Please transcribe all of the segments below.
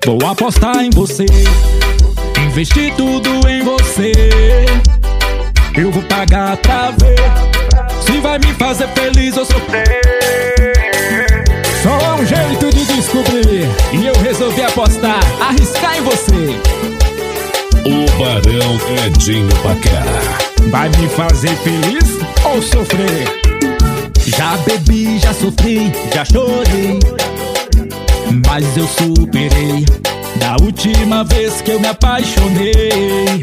Vou apostar em você, investir tudo em você. Eu vou pagar pra ver se vai me fazer feliz ou sofrer. Só um jeito de descobrir, e eu resolvi apostar, arriscar em você. O Barão Edinho Paquera. Vai me fazer feliz ou sofrer? Já bebi, já sofri, já chorei, mas eu superei. Da última vez que eu me apaixonei,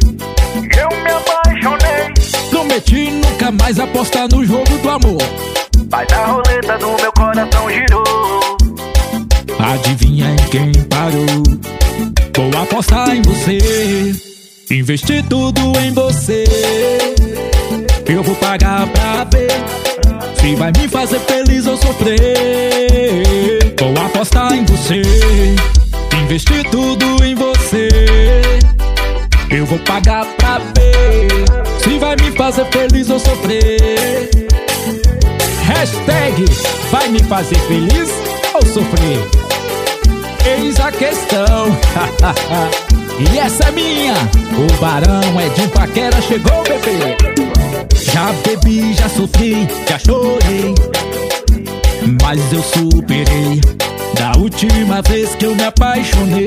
prometi nunca mais apostar no jogo do amor, mas a roleta do meu coração girou. Adivinha em quem parou? Vou apostar em você, investir tudo em você. Eu vou pagar pra ver se vai me fazer feliz ou sofrer. Vou apostar em você, investir tudo em você. Eu vou pagar pra ver se vai me fazer feliz ou sofrer. Hashtag vai me fazer feliz ou sofrer? Eis a questão. E essa é minha. O Barão Edinho Paquera chegou, bebê. Já bebi, já sofri, já chorei, mas eu superei. Da última vez que eu me apaixonei,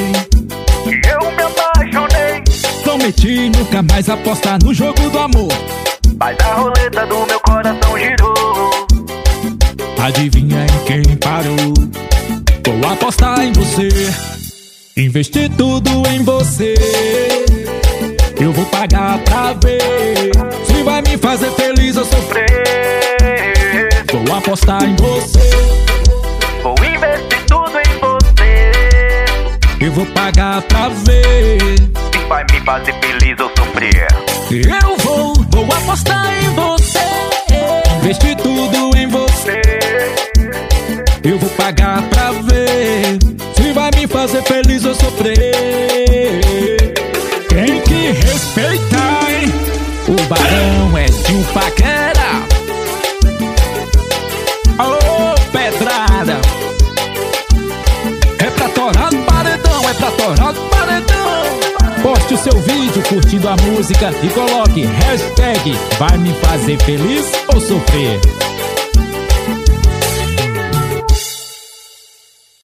prometi nunca mais apostar no jogo do amor, mas a roleta do meu coração girou. Adivinha em quem parou? Vou apostar em você, investir tudo em você. Eu vou pagar pra ver se vai me fazer feliz ou sofrer. Vou apostar em você, vou investir tudo em você. Eu vou pagar pra ver se vai me fazer feliz ou sofrer. Eu vou apostar em você, investir tudo em você. Eu vou pagar pra ver se vai me fazer feliz ou sofrer. Tem que respeitar, hein? O Barão Edinho Paquera. Ô, pedrada. É pra torar no paredão, é pra torar no paredão. Poste o seu vídeo curtindo a música e coloque hashtag vai me fazer feliz ou sofrer.